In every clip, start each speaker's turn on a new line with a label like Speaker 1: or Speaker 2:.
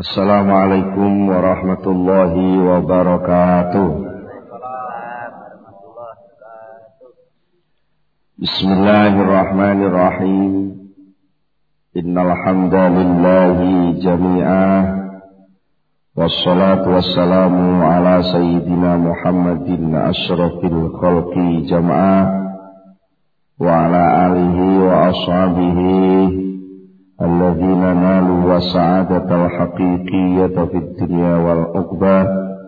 Speaker 1: Assalamualaikum warahmatullahi wabarakatuh. Bismillahirrahmanirrahim. Innal hamdalillahi jami'ah. Wassalatu wassalamu ala sayyidina Muhammadin asyrafil khalqi jam'ah wa ala alihi wa ashabihi alladzina nalu wa sa'adatal haqiqiyyata fid dunya wal uqbah.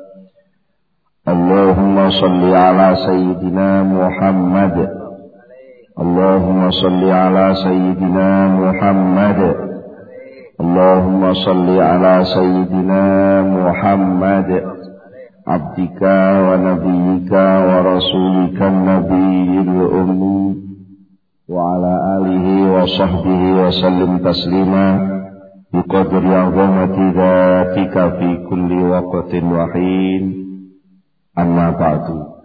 Speaker 1: Allahumma salli ala sayyidina Muhammad. Allahumma salli ala sayyidina Muhammad. Allahumma salli ala sayyidina Muhammad abdika wa nabiyyika wa rasulika nabiyil ummi wa ala alihi wa sahbihi wa sallim taslima biqadri azamati dzatika fi kulli waqtin wa hin. Amma ba'du.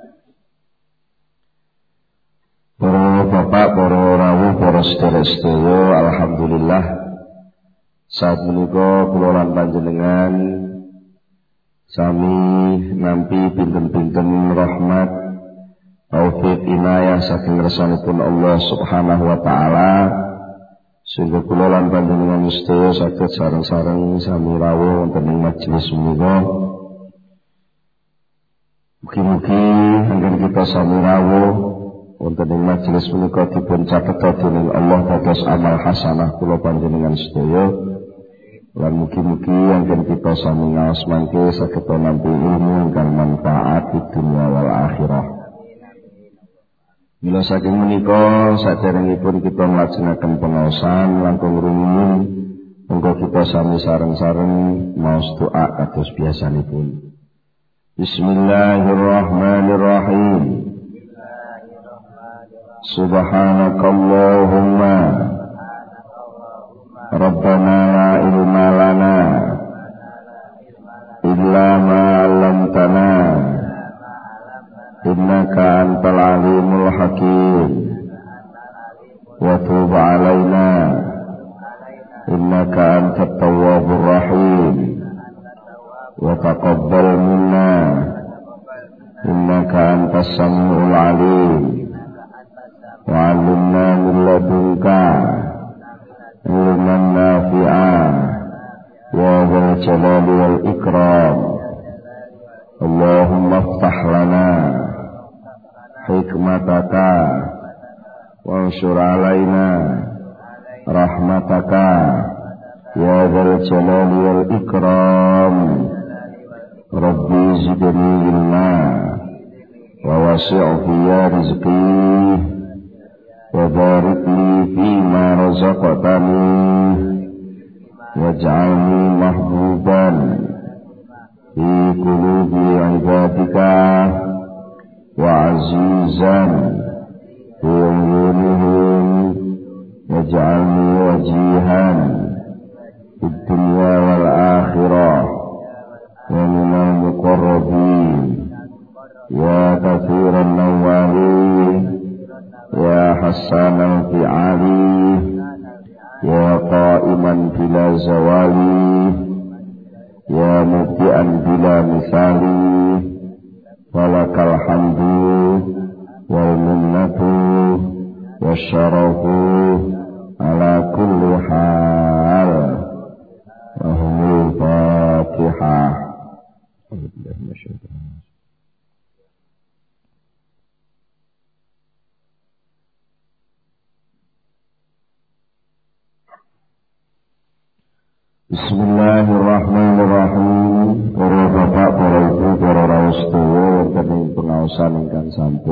Speaker 1: Para bapak, para rawuh, para sedherek-sedherek, alhamdulillah saat menika kula lan panjenengan sami nampi pinten-pinten rahmat taufik inayah saking ngersanipun Allah Subhanahu wa taala sehingga kula lan panjenengan sedaya saged sareng-sareng sami rawuh wonten ing majelis menika. Mugi-mugi anggen kita sami rawuh wonten ing majelis menika dipun catet dening Allah dados amal hasanah kula panjenengan sedaya. Lan mugi-mugi anggen kita sami ngaos mangke saged nampi ilmu ingkang manfaat di dunia wal akhirah. Mila saking menika saderengipun kita mlajengaken pengaosan langkung rumiyin monggo kita sami sareng-sareng maos doa kados biasanipun. Bismillahirrahmanirrahim. Subhanakallahumma Rabbana la ilma lana illa ma 'allamtana innaka antal alimul hakim wa tub 'alaina innaka antat tawwabur rahim wa taqabbal minna innaka antas samiul alim wa 'allimna min ladunka ilman nafi'an ya dzal jalali wal ikram. Allahumma iftah lana hikmataka wanshur alaina rahmataka ya dzal jalali wal ikram. Rabbi zidni ilma wa wasi' fiyya rizqi wa barik li fima razaqtani waj'alni mahbuban fi qulubi ibadika wa azizan fi uyunihim waj'alni wajihan fid dunya wal akhirah wa minal muqarrabin ya kathiran nawali ya hasanan fi ali ya qa'iman bila zawali ya mubdi'an bila misali walakal hamdu wal minnatu wasyarafu ala kulli hal wahumul fatihah. Bismillahirrahmanirrahim. Para bapak, para ibu, para rawuh sedaya wonten ing pengaosan ingkang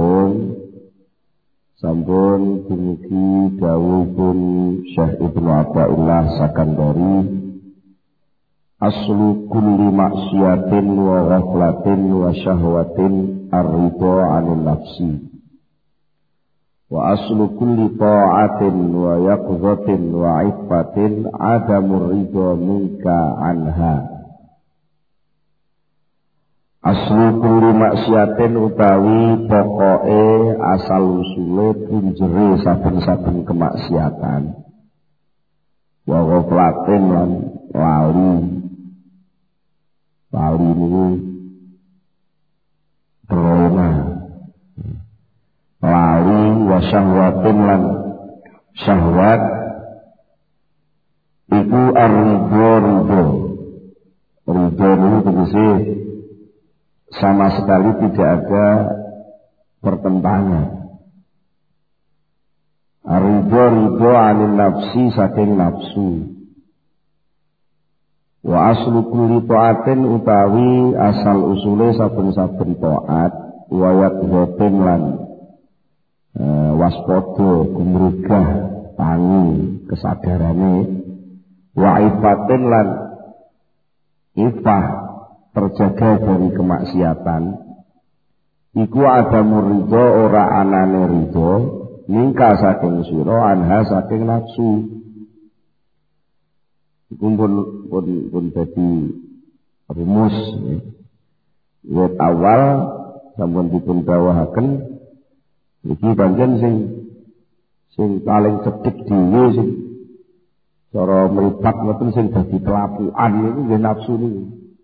Speaker 1: sampun dumugi dawuhipun Syekh Ibnu Athaillah Sakandari, aslu kulli maksiatin wa ghaflatin wa syahwatin ar-ridha 'anil nafsi wa aslu kulli ta'atin wa yaqzatin wa iffatin adamur ridha minka anha. Aslu kulli maksiatin utawi pokoke asal usule punjere saben-saben kemaksiatan wa ghaflatin lan lali niku terlena lali wa syahwatin lan syahwat iku ar-ridho itu tegese sama sekali tidak ada pertentangan. Ridho anil nafsi saking nafsu. Wa aslu kulli ta'atin utawi asal usule saben-saben taat wa yaqdhatin lan waspada gumregah tangi kesadarane wa ifatin lan ifah terjaga dari kemaksiatan iku adamu ridho ora anane ridho mingka saking sira anha saking nafsu iku pun dadi rumus wit awal sampun dipun dawahaken iki pancen sing paling cedhek dhewe sing cara mripat ngoten sing dadi telapukan niku nggih nafsu niku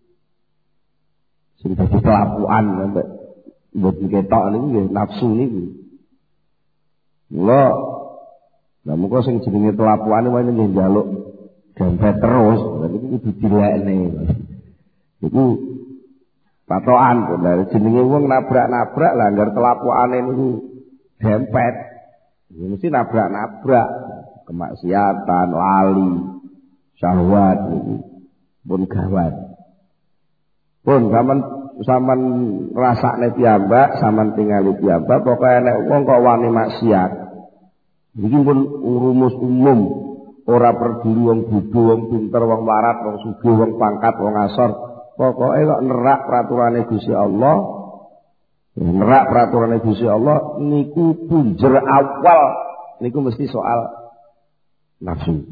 Speaker 1: sing dadi telapukan sampe mboten ketok niku nggih nafsu niku. Mula lha muga sing jenenge telapukan wae nggih njaluk dempet terus, berarti kudu dilekne. Iku patokan dari jenenge wong nabrak-nabrak lah anggar telapukane niku dempet. Ya mesti nabrak-nabrak kemaksiatan, lali, syahwat niku pun gawat. Pun sampean rasakne piyambak, sampean tingali piyambak, pokoke nek wong kok wani maksiat. Iki pun rumus umum, ora peduli wong bodho, wong pinter, wong warat, wong sugih, wong pangkat, wong asor, pokoke kok nerak praturane Gusti Allah. Nerak praturane Gusti Allah niku punjer awal niku mesti soal nafsu.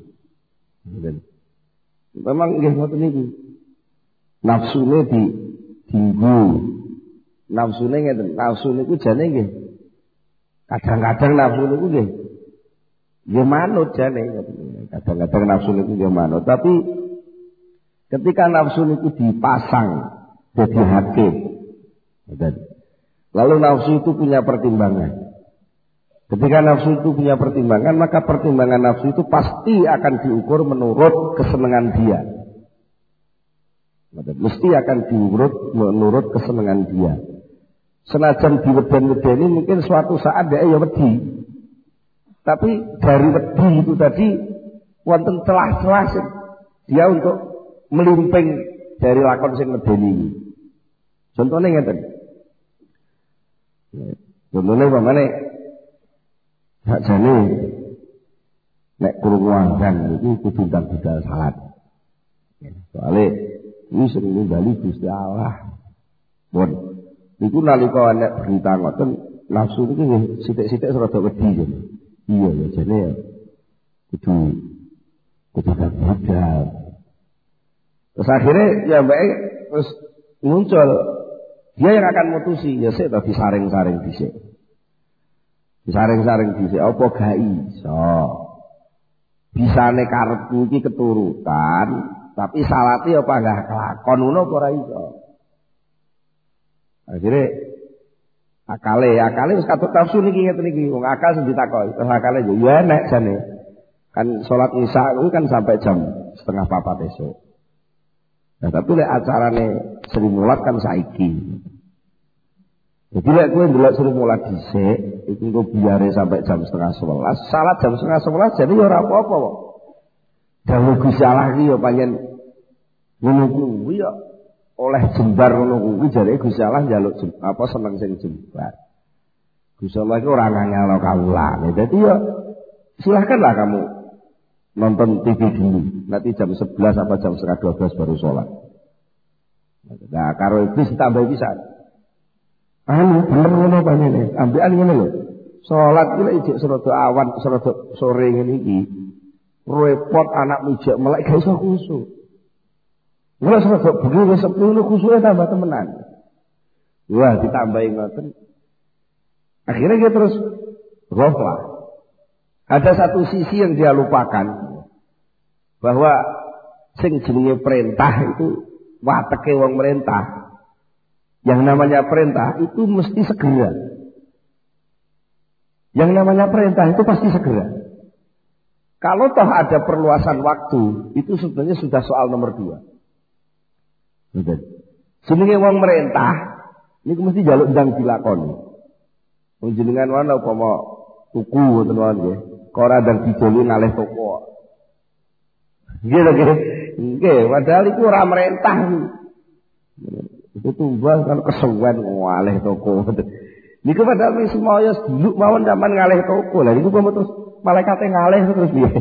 Speaker 1: Memang nggih ngoten niku. Nafsune ditinggu. Nafsune ngeten, nafsu niku jane nggih. Kadang-kadang nafsu niku nggih ya manut jane. Kadang-kadang nafsu niku ya manut, tapi ketika nafsu niku dipasang jadi hakim. Lalu nafsu itu punya pertimbangan. Ketika nafsu itu punya pertimbangan, maka pertimbangan nafsu itu pasti akan diukur menurut kesenangan dia. Mesti akan diurut menurut kesenangan dia. Senajan diweden-wedeni mungkin suatu saat dia ya wedi. Tapi dari wedi itu tadi wonten celah-celah dia untuk melimping dari lakon sing medeni. Contohnya ngeten. Contohnya pamane sakjane nek krungu azan iki kudu ndang budal salat. Soale iki sing nimbali Gusti Allah. Pun niku nalika nek berita ngoten nafsu niku nggih sithik-sithik rada wedi jane. Iya ya jane ya kudu ndang budal. Terus akhirnya ya mbake terus muncul dia yang akan mutusi ya sik ta disaring-saring dhisik. Disaring-saring dhisik apa gak iso. Bisane karepku iki keturutan, tapi salate apa enggak kelakon ngono apa ora iso. Akhire akale wis katut nafsu niki ngeten iki, wong akal sing ditakoki. Terus akale yo ya nek jane. Kan salat isya kuwi kan sampai jam 3:30 esuk. Nah, tapi lek acarane Sri Mulat kan saiki. Jadi lek kowe ndelok Sri Mulat dhisik, iki engko biare sampai jam 10:30. Salat jam 10:30 jadi ora apa-apa kok. Dawuh Gusti Allah iki ya pancen ngono kuwi ya oleh jembar ngono kuwi jare Gusti Allah njaluk apa seneng sing jembar. Gusti Allah iki ora nganyalno kawulane. Dadi ya silahkanlah kamu nonton TV dulu. Nanti jam 11 apa jam 11:30 baru sholat. Nah, karo itu ditambah pisan. Bener ngono panjenengan. Ambekan ngene lho. Salat ki lek ijek serada awan, serada sore ngene iki. Repot anak mijak melek gak iso khusuk. Mulai serada bengi wis sepuluh khusuke tambah temenan. Wah, ditambahi ngoten. Akhirnya dia terus ghaflah. Ada satu sisi yang dia lupakan bahwa sing jenenge perintah itu wateke wong merintah. Yang namanya perintah itu mesti segera. Yang namanya perintah itu pasti segera. Kalau toh ada perluasan waktu, itu sebenarnya sudah soal nomor 2. Jenenge wong merintah, niku mesti njaluk ndang dilakoni. Wong jenengan wana upama tuku ngoten wae nggih. Kok ora ndang dijoli ngalih toko. Nggih lho nggih. Nggih, padahal iku ora merintah. Itu tumbal kalau kesuwen ngalih toko. Niku padahal wis semoyo dulu mawon zaman ngalih toko. Lah niku kok terus malaikate ngalih terus piye?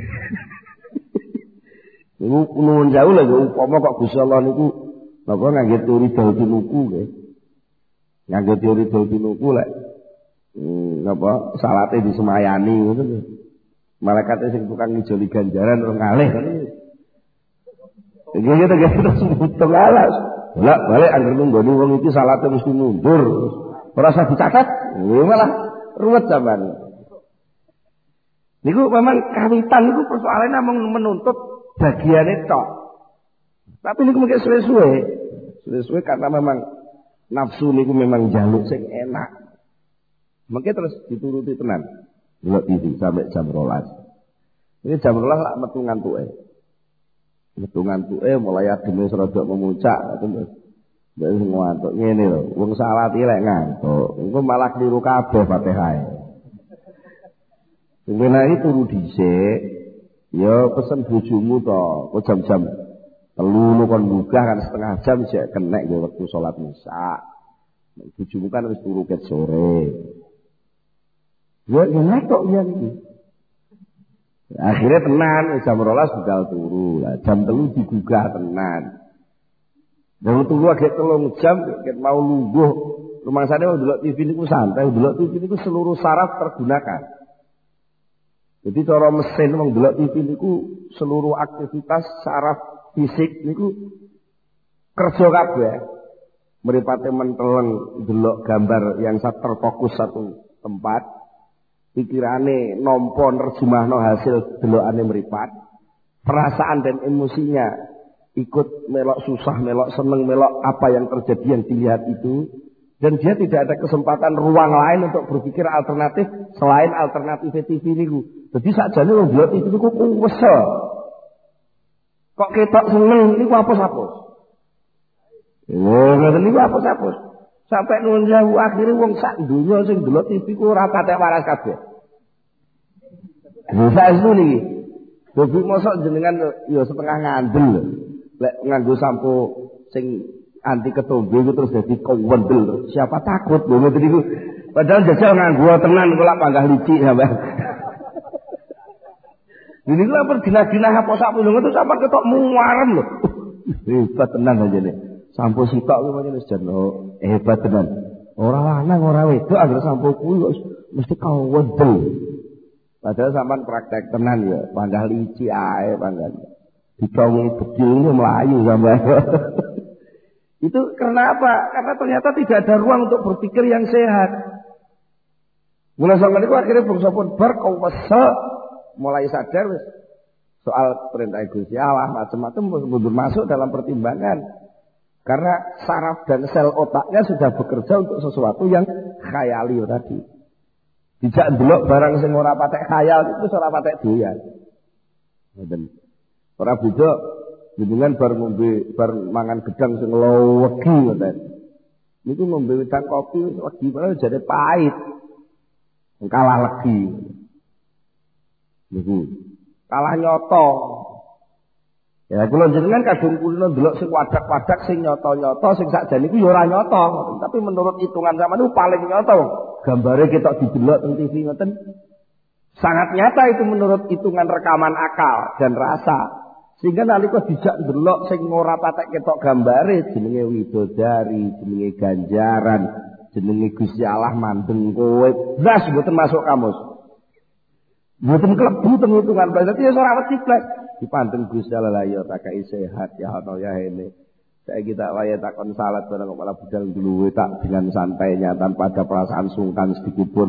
Speaker 1: Niku nuwun jauh lho upama kok Gusti Allah niku napa ngangge teori dol tinuku nggih. Ngangge teori dol tinuku lek napa salate disemayani ngono lho. Malaikate sing tukang ngijoli ganjaran ora ngalih kan. Iki terus butuh alas. Lah balik anggere nunggoni wong iki salate mesti mundur. Ora usah dicatat. Malah ruwet sampean. Niku memang kawitan niku persoalannya namung menuntut bagiane tok. Tapi niku mungkin suwe-suwe karena memang nafsu niku memang jaluk sing enak. Mungkin terus dituruti tenan. Delok TV sampai jam 12. Ini jam 12 lak metu ngantuke. Metu ngantuke mulai ademe rada memuncak terus. Wis ngantuk ngene lho, wong salat iki lek ngantuk, engko malah kliru kabeh Fatihah. Sebenarnya turu dhisik, ya pesen bojomu to, kok jam-jam 3 lu kon munggah kan setengah jam jek kenek ya wektu salat Isya. Bojomu kan wis turu ket sore. Ya enak kok ya iki. Akhirnya tenan jam 12 budal turu. Lah jam 3 digugah tenan. Dan turu agak 3 jam ket mau lungguh. Rumangsane wong delok TV niku santai, delok TV niku seluruh saraf tergunakan. Jadi cara mesin wong delok TV niku seluruh aktivitas saraf fisik niku kerja kabeh. Mripate menteleng delok gambar yang terfokus satu tempat, pikirane nampa nerjemahno hasil delokane mripat, perasaan dan emosinya ikut melok susah, melok seneng, melok apa yang terjadi yang dilihat itu, dan dia tidak ada kesempatan ruang lain untuk berpikir alternatif selain alternatif TV niku. Jadi sakjane wong delok TV niku kuwese. Kok ketok seneng niku hapus-hapus. Ngoten niku hapus-hapus. Sampai nuwun sewu akhire wong sak donya sing delok TV ku ora patek waras kabeh. Bisa itu niki. Dadi mosok jenengan ya setengah ngandel. Lek nganggo sampo sing anti ketombe itu terus dadi kewendel. Siapa takut lho ngoten niku. Padahal jajal nganggo tenan kula panggah licik sampean. Ini lha perdina-dina apa sak pulung itu sampe ketok muarem lho. Hebat tenan aja nih. Sampo sitok kuwi pancen wis jan hebat tenan. Ora lanang ora wedok anggere sampo kuwi mesti kewendel. Padahal sampean praktek tenan ya, panggah licik ae panggah. Ditongi bedilnya melayu sampai. Itu karena apa? Karena ternyata tidak ada ruang untuk berpikir yang sehat. Mulai sampai itu akhirnya bangsa pun berkawasa mulai sadar soal perintah Gusti Allah macam-macam mundur masuk dalam pertimbangan. Karena saraf dan sel otaknya sudah bekerja untuk sesuatu yang khayali tadi. Dijak ndelok barang sing ora patek khayal itu ora patek doyan. Ngoten. Ora beda jenengan bar ngombe bar mangan gedang sing legi ngoten. Niku ngombe wedang kopi legi padahal jare pahit. Kalah legi. Niku kalah nyoto. Ya kula jenengan kadung kula ndelok sing wadak-wadak sing nyoto-nyoto sing sakjane iku ya ora nyoto, tapi menurut hitungan sampeyan itu paling nyoto. Gambare ketok didelok teng TV ngoten. Sangat nyata itu menurut hitungan rekaman akal dan rasa. Sehingga nalika dijak ndelok sing ora patek ketok gambare jenenge widodari, jenenge ganjaran, jenenge Gusti Allah mandeng kowe. Blas mboten masuk kamus. Mboten klebu teng hitungan blas. Dadi ora wedi blas. Dipandeng Gusti Allah ya tak kei sehat ya ana ya ini. Saya kita waya takon salat bareng kok malah budal dulu tak dengan santainya tanpa ada perasaan sungkan sedikit pun.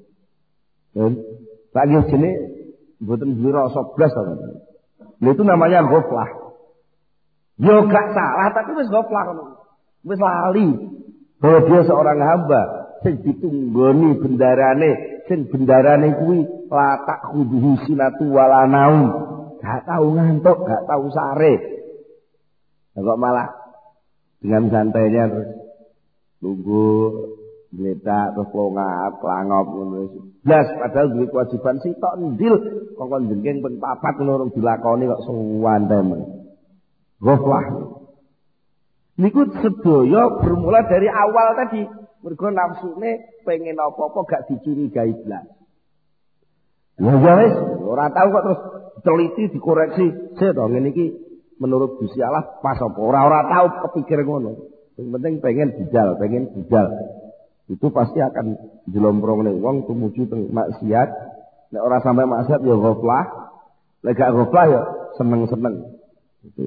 Speaker 1: Lagi sini mboten duwe rasa blas to. Itu namanya ghaflah. Yo gak salah tapi wis goflah ngono. Wis lali bahwa dia seorang hamba sing ditunggoni bendarane, sing bendarane kuwi latak khuduhu sinatu wala naum. Gak tahu ngantuk, gak tahu sare. Kok malah dengan santainya terus nunggu gledak terus klangop ngono. Blas padahal duwe kewajiban sitok ndil kok jengking ping 4 ngono dilakoni kok suwantem. Ghaflah. Niku sedaya bermula dari awal tadi. Mergo nafsune pengen apa-apa gak dicurigai blas. Ya wis, ora tahu kok terus teliti dikoreksi. Sik to ngene iki menurut Gusti Allah pas apa? Ora tahu kepikir ngono. Yang penting pengen bujal. Itu pasti akan jelomprong wong tumuju teng maksiat. Nek ora sampai maksiat ya ghaflah. Nek gak ghaflah ya seneng-seneng. Itu.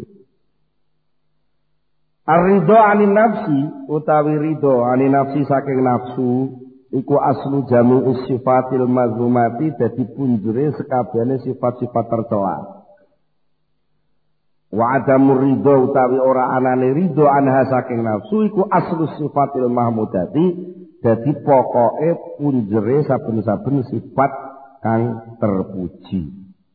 Speaker 1: Ar-ridho anin nafsi utawi ridho anin nafsi saking nafsu iku aslu jami'is sifatil mazmumati dadi punjere sekabehane sifat-sifat tercela. Wa adamur ridho utawi ora anane ridho anha saking nafsu iku aslu sifatil mahmudati dadi pokoke punjere saben-saben sifat kang terpuji.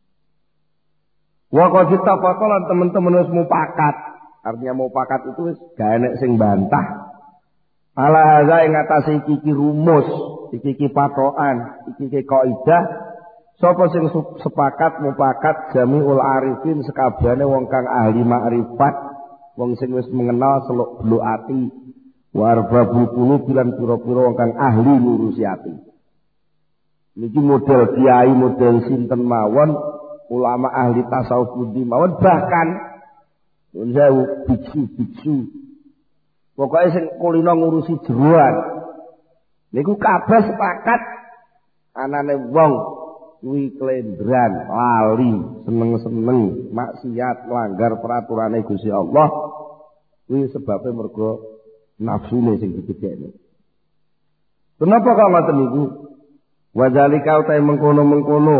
Speaker 1: Wa qad tafaqalan teman-teman wis mupakat. Artinya mupakat itu wis gak enek sing bantah. Ala hadza ing atase iki rumus, iki patokan, iki kaidah. Sapa sing sepakat mupakat jamiul arifin sekabehane wong kang ahli makrifat, wong sing wis mengenal seluk-beluk ati, warbabul qulub lan pira-pira wong kang ahli ngurusi ati. Niki model kiai, model sinten mawon, ulama ahli tasawuf pundi mawon, bahkan jauh biksu. Pokoknya sing kulino ngurusi jeroan. Niku kabeh sepakat anane wong kuwi klendran, lali, seneng-seneng, maksiat, melanggar peraturane Gusti Allah. Kuwi sebabnya mergo nafsune sing digedhekne. Kenapa kok ngoten niku? Wadzalika utai mengkono-mengkono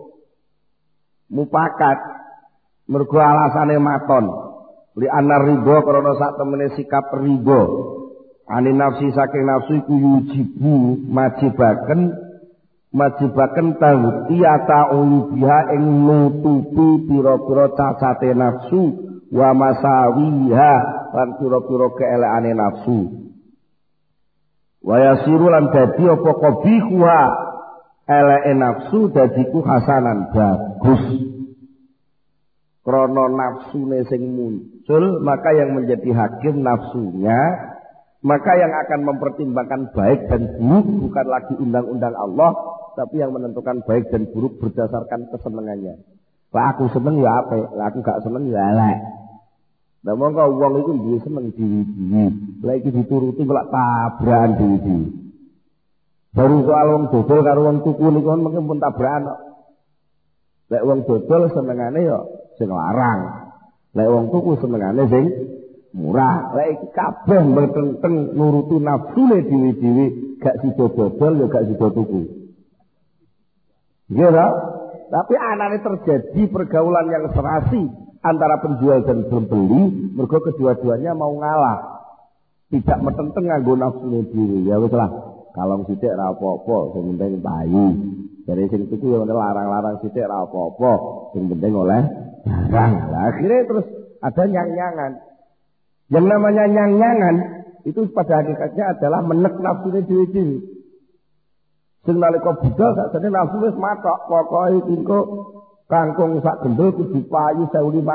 Speaker 1: mupakat mergo alasane maton. Li anar ridho karena sak temene sikap ridho ani nafsi saking nafsu iku yujibu majibaken tawtiyata ulubiha ing nutupi pira-pira cacate nafsu wa masawiha lan pira-pira keelekane nafsu wa yasiru lan dadi apa qabihuha eleke nafsu dadiku hasanan bagus. Krono nafsune sing muncul, maka yang menjadi hakim nafsunya, maka yang akan mempertimbangkan baik dan buruk bukan lagi undang-undang Allah, tapi yang menentukan baik dan buruk berdasarkan kesenangannya. Lah aku seneng ya apik, lah aku gak seneng ya elek. Lah mongko wong iku duwe seneng dhewe-dhewe. Lah iki dituruti kok tabrakan dhewe-dhewe. Baru soal wong dodol karo wong tuku niku mengke pun tabrakan kok. Lek wong dodol senengane ya sing larang. Lek wong tuku senengane sing murah. Lek iki kabeh meteng nuruti nafsune dhewe-dhewe, gak sida dodol ya gak sida tuku. Nggih ta? Tapi anane terjadi pergaulan yang serasi antara penjual dan pembeli, mergo kedua-duanya mau ngalah. Tidak meteng nganggo nafsune dhewe. Ya wis lah, kalong sithik ra apa-apa, sing penting payu. Dari sing tuku ya larang-larang sithik ra apa-apa, sing penting oleh barang. Lah akhirnya terus ada nyang-nyangan. Yang namanya nyang-nyangan itu pada hakikatnya adalah menek nafsune dhewe-dhewe. Sing nalika budal sakjane nafsu wis matok, pokoke engko kangkung sak gendul kudu payu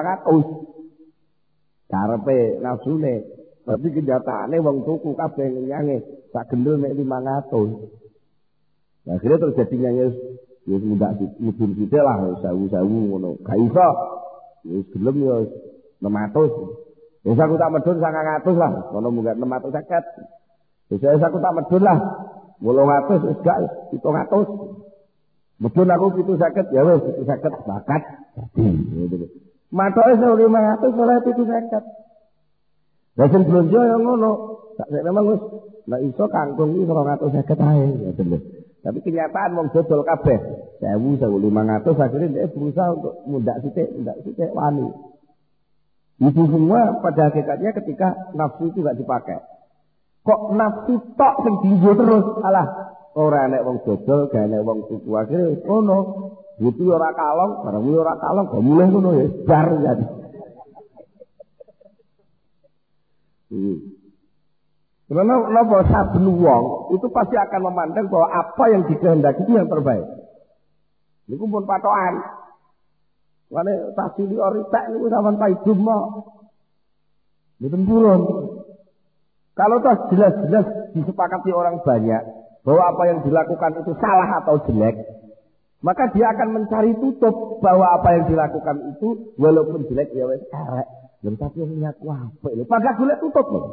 Speaker 1: 1.500. Karepe nafsune, tapi kenyataane wong tuku kabeh nyange sak gendul mek 500. Nah, akhirnya terjadi nyanyi ya mudah mudun sithik lah 1.000 ngono. Gak iso. Wis gelem ya 600. Wis aku tak medun 900 lah. Ngono munggah 650. Wis aku tak medun lah 800 wis gak 700. Medun aku 750 ya wis 750 bakat. Dadi. Matoke 500 oleh 750. Lah sing blonjo ya ngono. Sak memang wis nek iso kangkung iki 250 ae ngoten lho. Tapi kenyataan wong dodol kabeh 1.000, 1.500 akhirnya dia berusaha untuk mundak sithik wani.
Speaker 2: Itu semua pada hakikatnya ketika nafsu itu enggak dipakai. Kok nafsu tok sing dienggo terus? Alah, ora enek wong dodol, gak enek wong tuku. Akhire ngono. Butuh ora kalong, barang ora kalong, kok mulih ngono ya, bar ya. Karena napa saben wong itu pasti akan memandang bahwa apa yang dikehendaki itu yang terbaik. Niku pun patokan. Wane tasili oritek niku sampean paidum mok. Mboten purun. Kalau toh jelas-jelas disepakati orang banyak bahwa apa yang dilakukan itu salah atau jelek, maka dia akan mencari tutup bahwa apa yang dilakukan itu walaupun jelek ya wis elek. Lha tapi niat apik lho, padha golek tutup lho.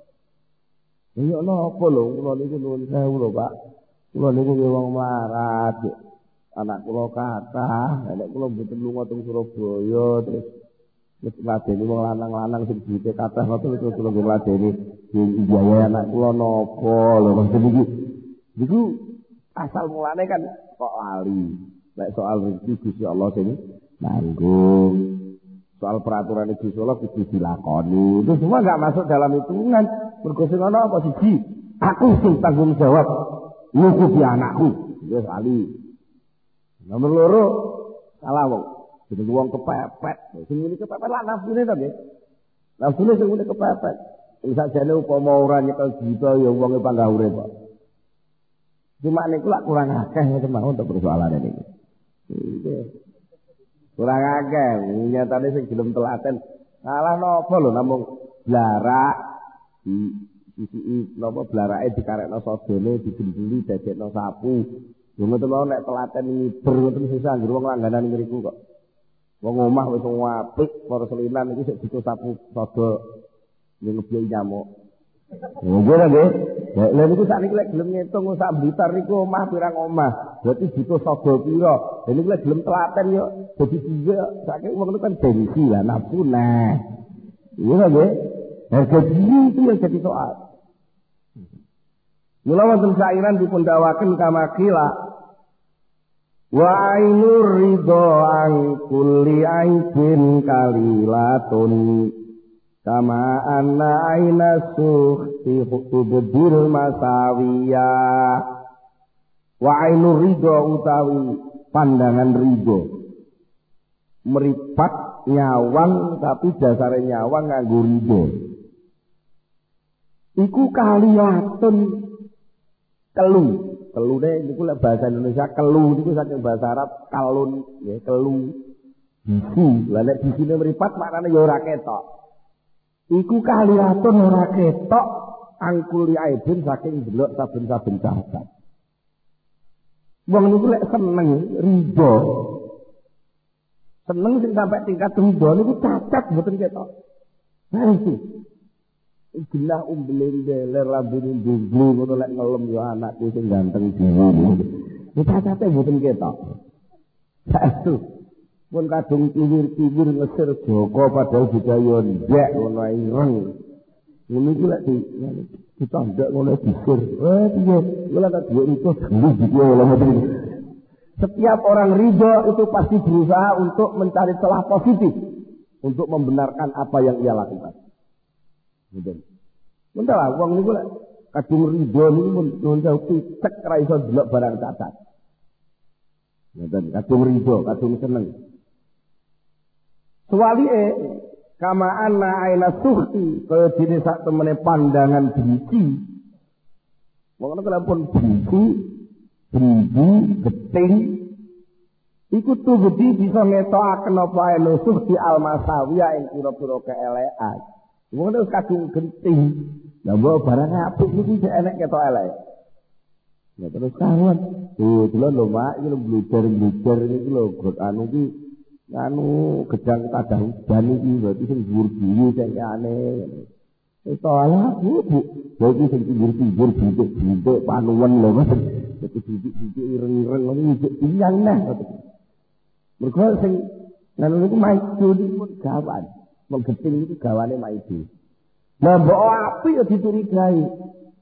Speaker 2: Ya napa lho, kula niku nuwun sewu lho, Pak. Kula niku wong melarat. Anak kula kathah, nek kula mboten lunga teng Surabaya terus ngladeni wong lanang-lanang sing duwite kathah ngoten terus kula ngladeni biaya anak kula napa lho maksud niku asal mulane kan kok lali. Nek soal rezeki Gusti Allah sing nanggung. Soal peraturan Gusti Allah kudu dilakoni. Itu semua enggak masuk dalam hitungan. Mergo sing ana apa siji? Aku sing tanggung jawab nyukupi anakku. Wis lali. Nomor loro salah wong. Jeneng wong kepepet. Sing ngene kepepet lah nafsune to nggih. Nafsune sing ngene kepepet. Sing sakjane upama ora nyekel juta ya wonge panggah urip kok. Cuma niku lak kurang akeh ngoten mawon untuk persoalan ini. Nggih. Kurang akeh, nyatane sing gelem telaten. Salah napa lho namung blarak di sisi napa blarake dikarekno sodone digenduli dadekno sapu. Yo ngoten wae nek telaten ngiber ngoten susah anggere wong langganan ngriku kok. Wong omah wis apik, para selinan iki sik butuh sapu sodo ngebiyi nyamuk. Nggih nggih. Lha niku sakniki lek gelem ngitung sak Blitar niku omah pirang omah. Berarti butuh sodo pira. Lha niku lek gelem telaten yo dadi piye saking wong niku kan gengsi lah nafsu nah. Iya nggih. Harga diri itu yang jadi soal. Mula wonten syairan dipun dawaken kamakila wa ainur ridho an kulli aibin kalilatun kama anna aina sukhti hubudil masawiya wa ainur ridho utawi pandangan ridho meripat nyawang tapi dasare nyawang nganggo ridho iku kalilatun kelune niku lek bahasa Indonesia kelu niku saking bahasa Arab kalun ya kelu bisu lha nek bisine mripat maknane ya ora ketok iku kaliratun ora ketok angkuli aibin saking delok saben-saben cacat wong niku lek seneng ridho seneng sing sampai tingkat ridho niku cacat mboten ketok nah itu Gila umbeling-beler lambune ndunglu ngono lek ngelem yo anakku sing ganteng dhewe. Cacate mboten ketok. Saestu pun kadung kiwir-kiwir ngesir Joko padahal budaya ndek ngono ae ireng. Ngono iki lek ditonjok ngono disir. Piye? Kula tak dhuwit itu dulu iki lho. Setiap orang ridho itu pasti berusaha untuk mencari celah positif untuk membenarkan apa yang ia lakukan. Betul. Bentar lah, wong niku lek kadung ridho niku mun jauh picek ra iso delok barang cacat. Ngoten, kadung ridho, kadung seneng. Suwalike kama anna aina sukhti kaya dene sak temene pandangan benci. Wong nek lampun benci, benci, geting iku tuh gede bisa ngetokaken apa ae sukhti al-masawiyah ing pira-pira keelekan. Wong nek kadung genting, lha mbok barang apik iki sik enek ketok elek. Ya terus kawan, tuh lho Mak, iki lho bluder-bluder iki lho anu iki anu gedang tadah udan iki berarti sing dhuwur-dhuwur sing aneh. Itu ala Bu. Berarti sing dhuwur-dhuwur bintik-bintik panuwen lho Mas. Dadi bintik-bintik ireng-ireng ngono iki pinyang nah. Mergo sing ngono niku maido niku gawan. Wong geting itu gawane maido. Lah mbok apik ya dicurigai.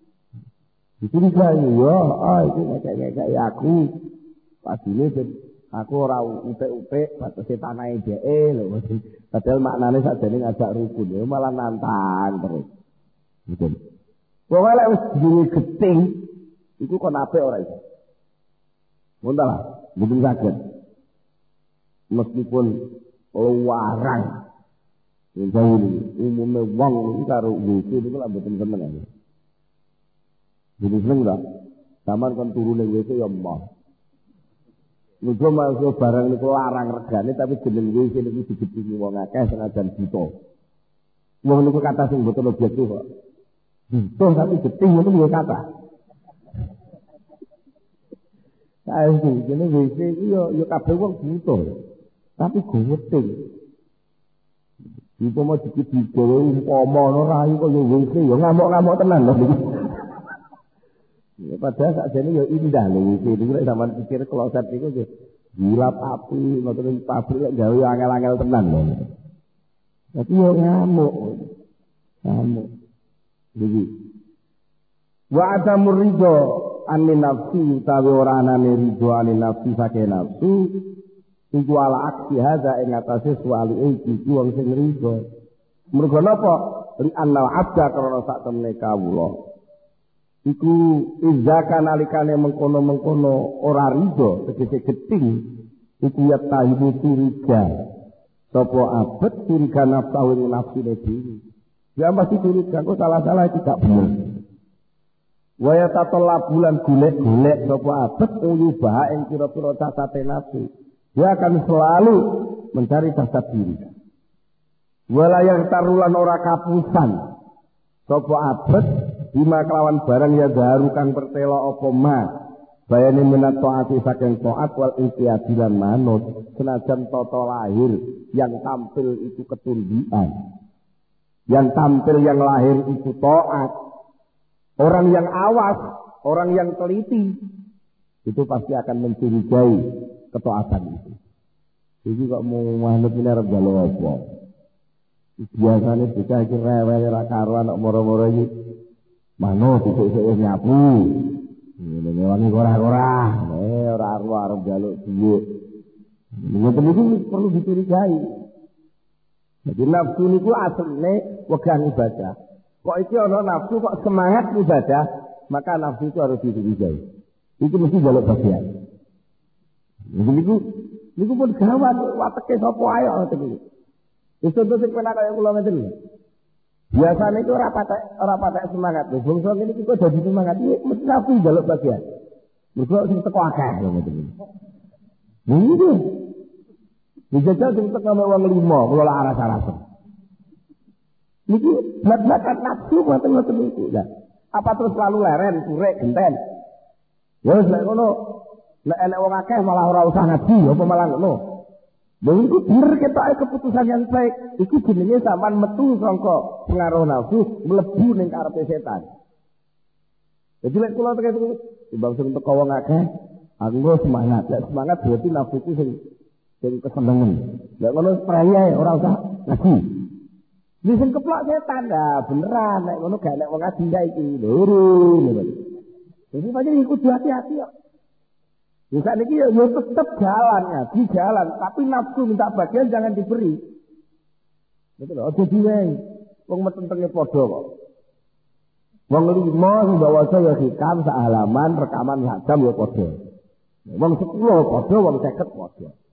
Speaker 2: Dicurigai yo, iki ngekek aku. Padine Aku ora upik-upik batese tanahe dheke lho. Padahal maknane sakjane ngajak rukun ya malah nantang terus. Betul. Pokoke lek wis duwe geting iku kon apik ora iso. Ngono lah, mboten saged. Meskipun warang. Jadi umumnya wong iki karo WC niku lak mboten seneng. Jadi seneng ta? Saman kon turu ning WC ya emoh. Muga masuk barang niku larang regane tapi jeneng WC niku digedhingi wong akeh senajan buta. Wong niku kata sing mboten objektif kok. Buta tapi gedhe ngono niku kata. Kae jeneng WC iki yo kabeh wong buta. Tapi gedhe. Iku mau dikit digawe umpama ora iku yo WC yo ngamuk-ngamuk tenan lho. Ya padahal sakjane ya indah lho iki. Nek sampean pikir kloset niku nggih gilap api, ngoten pabrik lek gawe angel-angel tenan lho. Tapi yo ngamuk. Ngamuk. Jadi wa adamur ridho anin nafsi utawi ora anane ridho anin nafsi saking nafsu iku ala aksi hadza ing atase suali iki wong sing ridho. Mergo napa? Li annal abda karena sak temne kawula. Iku izaka nalikane mengkono-mengkono ora ridho tegese geting iku ya tahibu curiga sapa abet curiga nafsu nafsine dhewe ya pasti curiga kok salah-salah tidak bener waya tatolak bulan golek-golek sapa abet uyubah ing pira-pira cacate nafsu dia akan selalu mencari cacat diri walayang tarulan ora kapusan sapa abet bima kelawan barang ya darukan pertela apa ma bayane minat taati saking taat wal intiadilan manut senajan tata lahir yang tampil itu ketundian yang tampil yang lahir itu taat orang yang awas orang yang teliti itu pasti akan mencurigai ketaatan itu jadi kok mau manut ini arep gawe apa biasane bocah iki rewel ora karuan kok moro-moro iki manut isuk-isuk nyapu. Ngene wangi ora-ora. Ora arep njaluk dhuwit. Ngoten niku perlu dicurigai. Jadi nafsu niku asline wegan ibadah. Kok iki ana nafsu kok semangat ibadah, maka nafsu itu harus dicurigai. Itu mesti njaluk bagian. Niku pun gawat wateke sapa ae ngoten niku. Wis contoh sing penak kaya kula ngeten. Biasanya itu ora patek semangat. Bangsa ngene iki kok dadi semangat iki mesti nafsu njaluk bagian. Mergo sing teko akeh ngoten iki. Niku. Dijajal sing teko wong 5, kula lak aras-arasen. Niki blat-blatan nafsu ngoten niku. Lah, apa terus lalu leren, kurek, genten. Ya wis lek ngono, lek enek wong akeh malah ora usah ngaji, apa malah ngono. Lha iku bener ketoke keputusan yang baik. Iku jenenge sampean metu saka pengaruh nafsu mlebu ning karepe setan. Jadi lek kula tekan iku timbang sing teko wong akeh, aku semangat. Lek semangat berarti nafsuku sing kesenengen. Lek ngono praye ora usah ngaji. Wis sing keplok setan dah beneran nek ngono gak nek wong ngaji iki lho. Jadi pancen kudu hati-hati kok. Bisa niki ya tetap jalan di jalan, tapi nafsu minta bagian jangan diberi. Betul loh, aja diwehi. Wong metentenge padha kok. Wong 5 sing bawasa ya hikam sak halaman, rekaman sak jam ya padha. Wong 10 padha, wong 50 padha.